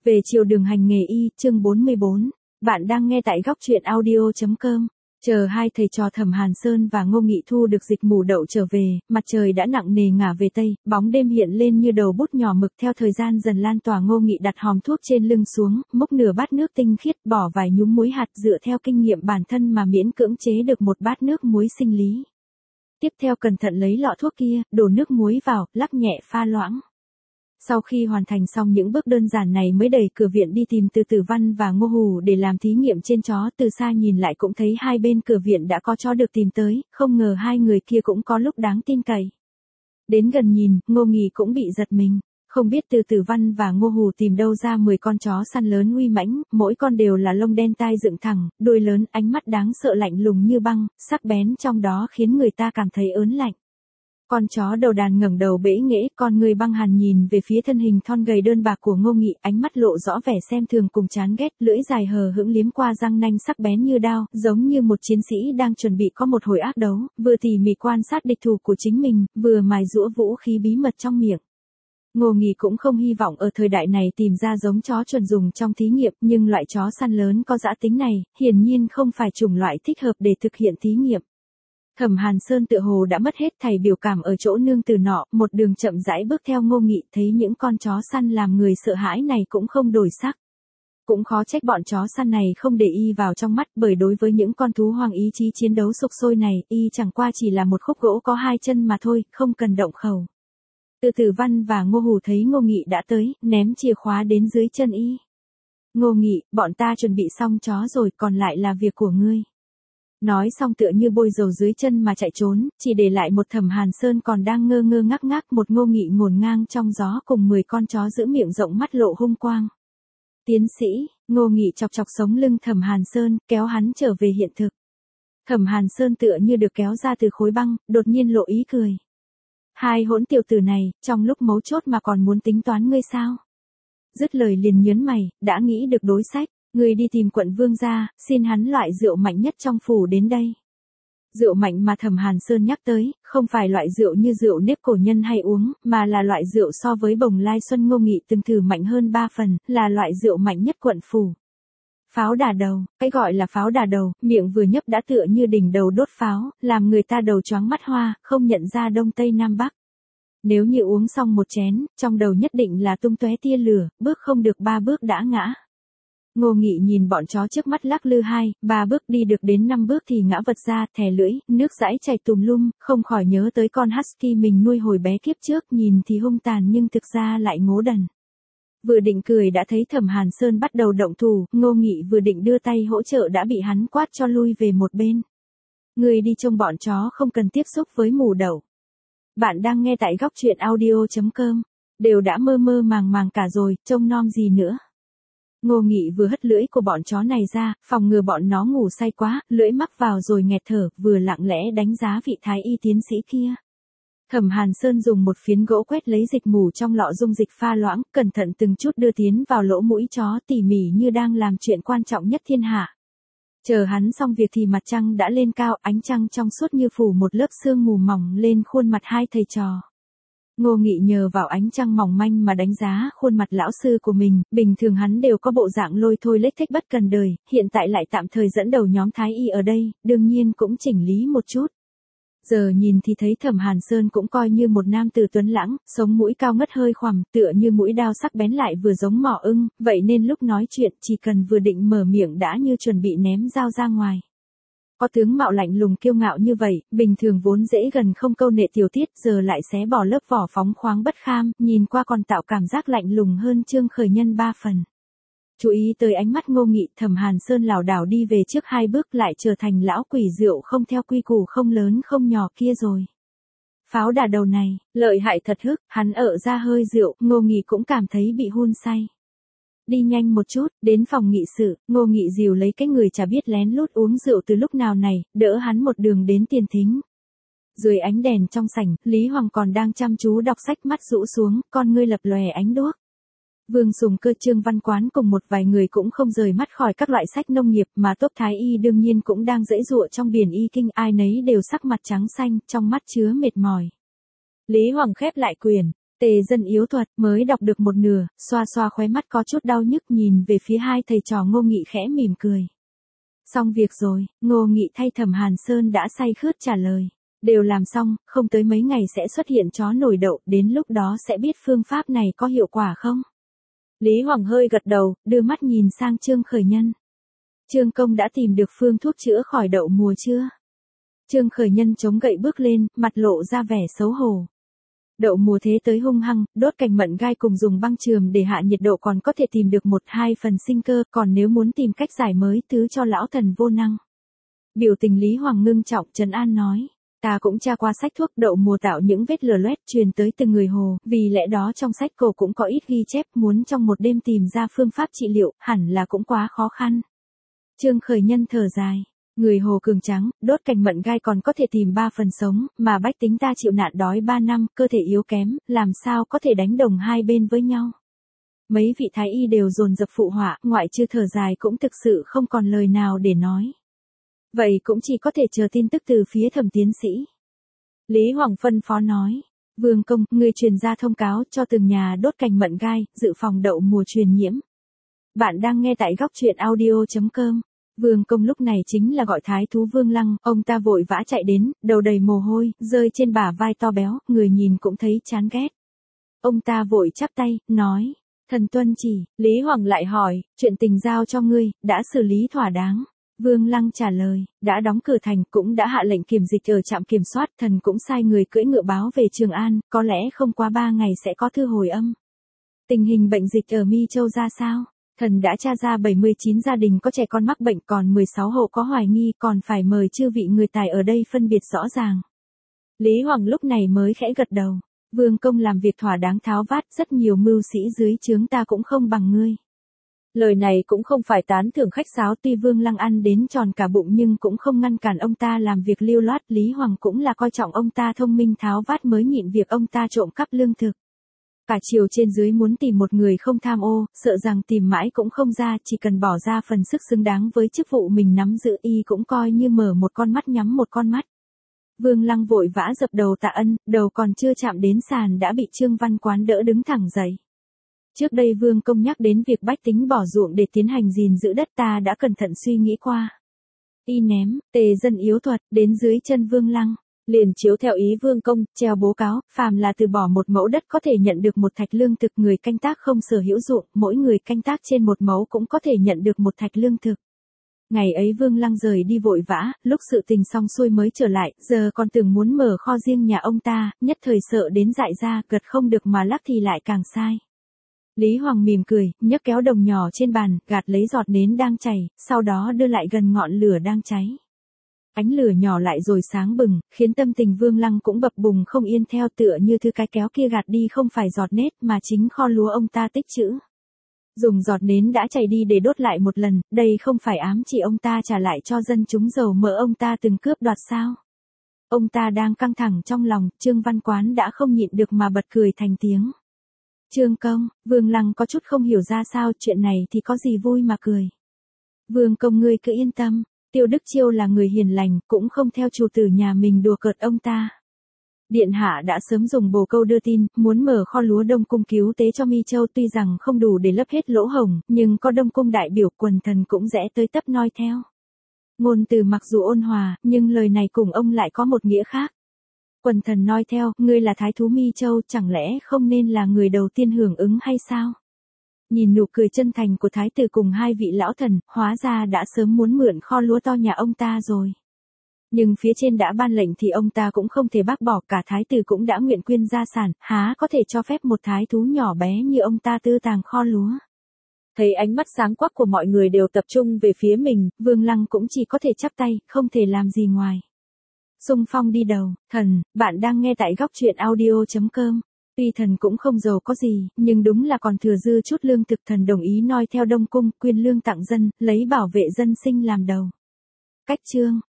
Về chiều đường hành nghề y, chương 44. Bạn đang nghe tại góc truyện audio.com. Chờ hai thầy trò Thẩm Hàn Sơn và Ngô Nghị thu được dịch mù đậu trở về, mặt trời đã nặng nề ngả về tây, bóng đêm hiện lên như đầu bút nhỏ mực. Theo thời gian dần lan tỏa, Ngô Nghị đặt hòm thuốc trên lưng xuống, múc nửa bát nước tinh khiết, bỏ vài nhúm muối hạt, dựa theo kinh nghiệm bản thân mà miễn cưỡng chế được một bát nước muối sinh lý. Tiếp theo cẩn thận lấy lọ thuốc kia, đổ nước muối vào, lắc nhẹ pha loãng. Sau khi hoàn thành xong những bước đơn giản này mới đẩy cửa viện đi tìm Từ Tử Văn và Ngô Hù để làm thí nghiệm trên chó. Từ xa nhìn lại cũng thấy hai bên cửa viện đã có chó được tìm tới, không ngờ hai người kia cũng có lúc đáng tin cậy. Đến gần nhìn, Ngô Nghị cũng bị giật mình, không biết Từ Tử Văn và Ngô Hù tìm đâu ra 10 con chó săn lớn uy mãnh, mỗi con đều là lông đen tai dựng thẳng, đuôi lớn, ánh mắt đáng sợ lạnh lùng như băng, sắc bén trong đó khiến người ta cảm thấy ớn lạnh. Con chó đầu đàn ngẩng đầu bẽ nghễ, con người băng hàn nhìn về phía thân hình thon gầy đơn bạc của Ngô Nghị, ánh mắt lộ rõ vẻ xem thường cùng chán ghét, lưỡi dài hờ hững liếm qua răng nanh sắc bén như đao, giống như một chiến sĩ đang chuẩn bị có một hồi ác đấu, vừa tỉ mỉ quan sát địch thủ của chính mình, vừa mài giũa vũ khí bí mật trong miệng. Ngô Nghị cũng không hy vọng ở thời đại này tìm ra giống chó chuẩn dùng trong thí nghiệm, nhưng loại chó săn lớn có dã tính này, hiển nhiên không phải chủng loại thích hợp để thực hiện thí nghiệm. Thẩm Hàn Sơn tựa hồ đã mất hết thảy biểu cảm ở chỗ nương tử nọ, một đường chậm rãi bước theo Ngô Nghị, thấy những con chó săn làm người sợ hãi này cũng không đổi sắc. Cũng khó trách bọn chó săn này không để y vào trong mắt, bởi đối với những con thú hoang ý chí chiến đấu sục sôi này, y chẳng qua chỉ là một khúc gỗ có hai chân mà thôi, không cần động khẩu. Từ Tử Văn và Ngô Hù thấy Ngô Nghị đã tới, ném chìa khóa đến dưới chân y. Ngô Nghị, bọn ta chuẩn bị xong chó rồi, còn lại là việc của ngươi. Nói xong tựa như bôi dầu dưới chân mà chạy trốn, chỉ để lại một Thẩm Hàn Sơn còn đang ngơ ngơ ngác ngác, một Ngô Nghị ngổn ngang trong gió cùng 10 con chó giữ miệng rộng mắt lộ hung quang. Tiến sĩ, Ngô Nghị chọc chọc sống lưng Thẩm Hàn Sơn, kéo hắn trở về hiện thực. Thẩm Hàn Sơn tựa như được kéo ra từ khối băng, đột nhiên lộ ý cười. Hai hỗn tiểu tử này, trong lúc mấu chốt mà còn muốn tính toán ngươi sao? Dứt lời liền nhớn mày, đã nghĩ được đối sách. Người đi tìm quận vương gia, xin hắn loại rượu mạnh nhất trong phủ đến đây. Rượu mạnh mà Thẩm Hàn Sơn nhắc tới, không phải loại rượu như rượu nếp cổ nhân hay uống, mà là loại rượu so với Bồng Lai Xuân Ngô Nghị từng thử mạnh hơn 3 phần, là loại rượu mạnh nhất quận phủ. Pháo đả đầu, cái gọi là pháo đả đầu, miệng vừa nhấp đã tựa như đỉnh đầu đốt pháo, làm người ta đầu choáng mắt hoa, không nhận ra đông tây nam bắc. Nếu như uống xong một chén, trong đầu nhất định là tung tóe tia lửa, bước không được 3 bước đã ngã. Ngô Nghị nhìn bọn chó trước mắt lắc lư 2-3 bước, đi được đến 5 bước thì ngã vật ra, thè lưỡi, nước dãi chảy tùm lum, không khỏi nhớ tới con husky mình nuôi hồi bé kiếp trước, nhìn thì hung tàn nhưng thực ra lại ngố đần. Vừa định cười đã thấy Thẩm Hàn Sơn bắt đầu động thủ, Ngô Nghị vừa định đưa tay hỗ trợ đã bị hắn quát cho lui về một bên. Người đi trông bọn chó không cần tiếp xúc với mù đậu. Bạn đang nghe tại góc truyện audio.com. Đều đã mơ mơ màng màng cả rồi, trông nom gì nữa. Ngô Nghị vừa hất lưỡi của bọn chó này ra, phòng ngừa bọn nó ngủ say quá, lưỡi mắc vào rồi nghẹt thở, vừa lặng lẽ đánh giá vị thái y tiến sĩ kia. Thẩm Hàn Sơn dùng một phiến gỗ quét lấy dịch mù trong lọ dung dịch pha loãng, cẩn thận từng chút đưa tiến vào lỗ mũi chó, tỉ mỉ như đang làm chuyện quan trọng nhất thiên hạ. Chờ hắn xong việc thì mặt trăng đã lên cao, ánh trăng trong suốt như phủ một lớp sương mù mỏng lên khuôn mặt hai thầy trò. Ngô Nghị nhờ vào ánh trăng mỏng manh mà đánh giá khuôn mặt lão sư của mình, bình thường hắn đều có bộ dạng lôi thôi lếch thếch bất cần đời, hiện tại lại tạm thời dẫn đầu nhóm thái y ở đây, đương nhiên cũng chỉnh lý một chút. Giờ nhìn thì thấy Thẩm Hàn Sơn cũng coi như một nam tử tuấn lãng, sống mũi cao ngất hơi khoằm, tựa như mũi đao sắc bén lại vừa giống mỏ ưng, vậy nên lúc nói chuyện chỉ cần vừa định mở miệng đã như chuẩn bị ném dao ra ngoài. Có tướng mạo lạnh lùng kiêu ngạo như vậy, bình thường vốn dễ gần không câu nệ tiểu tiết, giờ lại xé bỏ lớp vỏ phóng khoáng bất kham, nhìn qua còn tạo cảm giác lạnh lùng hơn Trương Khởi Nhân 3 phần. Chú ý tới ánh mắt Ngô Nghị, Thẩm Hàn Sơn lảo đảo đi về trước 2 bước, lại trở thành lão quỷ rượu không theo quy củ không lớn không nhỏ kia rồi. Pháo đả đầu này, lợi hại thật hức, hắn ợ ra hơi rượu, Ngô Nghị cũng cảm thấy bị hun say. Đi nhanh một chút, đến phòng nghị sự, Ngô Nghị dìu lấy cái người chả biết lén lút uống rượu từ lúc nào này, đỡ hắn một đường đến tiền thính. Dưới ánh đèn trong sảnh, Lý Hoàng còn đang chăm chú đọc sách, mắt rũ xuống, con ngươi lập lòe ánh đuốc. Vương Sùng Cơ, Trương Văn Quán cùng một vài người cũng không rời mắt khỏi các loại sách nông nghiệp, mà Tốp Thái Y đương nhiên cũng đang giãy giụa trong biển y kinh, ai nấy đều sắc mặt trắng xanh, trong mắt chứa mệt mỏi. Lý Hoàng khép lại quyển, Tề Dân yếu thuật mới đọc được một nửa, xoa xoa khóe mắt có chút đau nhức nhìn về phía hai thầy trò Ngô Nghị khẽ mỉm cười. Xong việc rồi, Ngô Nghị thay Thẩm Hàn Sơn đã say khướt trả lời. Đều làm xong, không tới mấy ngày sẽ xuất hiện chó nổi đậu, đến lúc đó sẽ biết phương pháp này có hiệu quả không? Lý Hoàng hơi gật đầu, đưa mắt nhìn sang Trương Khởi Nhân. Trương công đã tìm được phương thuốc chữa khỏi đậu mùa chưa? Trương Khởi Nhân chống gậy bước lên, mặt lộ ra vẻ xấu hổ. Đậu mùa thế tới hung hăng, đốt cành mận gai cùng dùng băng chườm để hạ nhiệt độ còn có thể tìm được 1-2 phần sinh cơ, còn nếu muốn tìm cách giải mới thứ cho lão thần vô năng. Biểu tình Lý Hoàng ngưng trọng trấn an nói. Ta cũng tra qua sách thuốc đậu mùa tạo những vết lở loét truyền tới từng người Hồ, vì lẽ đó trong sách cổ cũng có ít ghi chép muốn trong một đêm tìm ra phương pháp trị liệu, hẳn là cũng quá khó khăn. Trương Khởi Nhân thở dài. Người Hồ cường tráng, đốt cành mận gai còn có thể tìm 3 phần sống, mà bách tính ta chịu nạn đói 3 năm, cơ thể yếu kém, làm sao có thể đánh đồng hai bên với nhau. Mấy vị thái y đều dồn dập phụ họa, ngoại trừ thở dài cũng thực sự không còn lời nào để nói. Vậy cũng chỉ có thể chờ tin tức từ phía Thẩm tiến sĩ. Lý Hoàng phân phó nói. Vương công, người truyền ra thông cáo cho từng nhà đốt cành mận gai, dự phòng đậu mùa truyền nhiễm. Bạn đang nghe tại góc truyện audio.com. Vương công lúc này chính là gọi thái thú Vương Lăng, ông ta vội vã chạy đến, đầu đầy mồ hôi, rơi trên bả vai to béo, người nhìn cũng thấy chán ghét. Ông ta vội chắp tay, nói, thần tuân chỉ. Lý Hoàng lại hỏi, chuyện tình giao cho ngươi, đã xử lý thỏa đáng. Vương Lăng trả lời, đã đóng cửa thành, cũng đã hạ lệnh kiểm dịch ở trạm kiểm soát, thần cũng sai người cưỡi ngựa báo về Trường An, có lẽ không quá 3 ngày sẽ có thư hồi âm. Tình hình bệnh dịch ở Mi Châu ra sao? Thần đã tra ra 79 gia đình có trẻ con mắc bệnh, còn 16 hộ có hoài nghi, còn phải mời chư vị người tài ở đây phân biệt rõ ràng. Lý Hoàng lúc này mới khẽ gật đầu. Vương công làm việc thỏa đáng tháo vát, rất nhiều mưu sĩ dưới trướng ta cũng không bằng ngươi. Lời này cũng không phải tán thưởng khách sáo, tuy Vương Lăng ăn đến tròn cả bụng nhưng cũng không ngăn cản ông ta làm việc lưu loát. Lý Hoàng cũng là coi trọng ông ta thông minh tháo vát mới nhịn việc ông ta trộm cắp lương thực. Cả triều trên dưới muốn tìm một người không tham ô, sợ rằng tìm mãi cũng không ra, chỉ cần bỏ ra phần sức xứng đáng với chức vụ mình nắm giữ, y cũng coi như mở một con mắt nhắm một con mắt. Vương Lăng vội vã dập đầu tạ ân, đầu còn chưa chạm đến sàn đã bị Trương Văn Quán đỡ đứng thẳng dậy. Trước đây Vương công nhắc đến việc bách tính bỏ ruộng để tiến hành gìn giữ đất, ta đã cẩn thận suy nghĩ qua. Y ném, Tề Dân yếu thuật, đến dưới chân Vương Lăng. Liền chiếu theo ý Vương công, treo bố cáo, phàm là từ bỏ một mẫu đất có thể nhận được một thạch lương thực, người canh tác không sở hữu ruộng, mỗi người canh tác trên một mẫu cũng có thể nhận được một thạch lương thực. Ngày ấy Vương Lăng rời đi vội vã, lúc sự tình xong xuôi mới trở lại, giờ còn tưởng muốn mở kho riêng nhà ông ta, nhất thời sợ đến dại ra, gật không được mà lắc thì lại càng sai. Lý Hoàng mỉm cười, nhấc kéo đồng nhỏ trên bàn, gạt lấy giọt nến đang chảy, sau đó đưa lại gần ngọn lửa đang cháy. Ánh lửa nhỏ lại rồi sáng bừng, khiến tâm tình Vương Lăng cũng bập bùng không yên theo, tựa như thứ cái kéo kia gạt đi không phải giọt nết mà chính kho lúa ông ta tích trữ. Dùng giọt nến đã chảy đi để đốt lại một lần, đây không phải ám chỉ ông ta trả lại cho dân chúng dầu mỡ ông ta từng cướp đoạt sao? Ông ta đang căng thẳng trong lòng, Trương Văn Quán đã không nhịn được mà bật cười thành tiếng. Trương công, Vương Lăng có chút không hiểu ra sao, chuyện này thì có gì vui mà cười. Vương công ngươi cứ yên tâm. Tiêu Đức Chiêu là người hiền lành, cũng không theo chủ tử nhà mình đùa cợt ông ta. Điện hạ đã sớm dùng bồ câu đưa tin, muốn mở kho lúa Đông Cung cứu tế cho Mi Châu, tuy rằng không đủ để lấp hết lỗ hổng, nhưng có Đông Cung đại biểu, quần thần cũng rẽ tới tấp noi theo. Ngôn từ mặc dù ôn hòa, nhưng lời này cùng ông lại có một nghĩa khác. Quần thần noi theo, ngươi là thái thú Mi Châu, chẳng lẽ không nên là người đầu tiên hưởng ứng hay sao? Nhìn nụ cười chân thành của thái tử cùng hai vị lão thần, hóa ra đã sớm muốn mượn kho lúa to nhà ông ta rồi. Nhưng phía trên đã ban lệnh thì ông ta cũng không thể bác bỏ, cả thái tử cũng đã nguyện quyên gia sản, há có thể cho phép một thái thú nhỏ bé như ông ta tư tàng kho lúa. Thấy ánh mắt sáng quắc của mọi người đều tập trung về phía mình, Vương Lăng cũng chỉ có thể chắp tay, không thể làm gì ngoài. Xung phong đi đầu, thần, bạn đang nghe tại góc truyện audio.com. Tuy thần cũng không giàu có gì, nhưng đúng là còn thừa dư chút lương thực, thần đồng ý noi theo Đông Cung, quyên lương tặng dân, lấy bảo vệ dân sinh làm đầu. Cách chương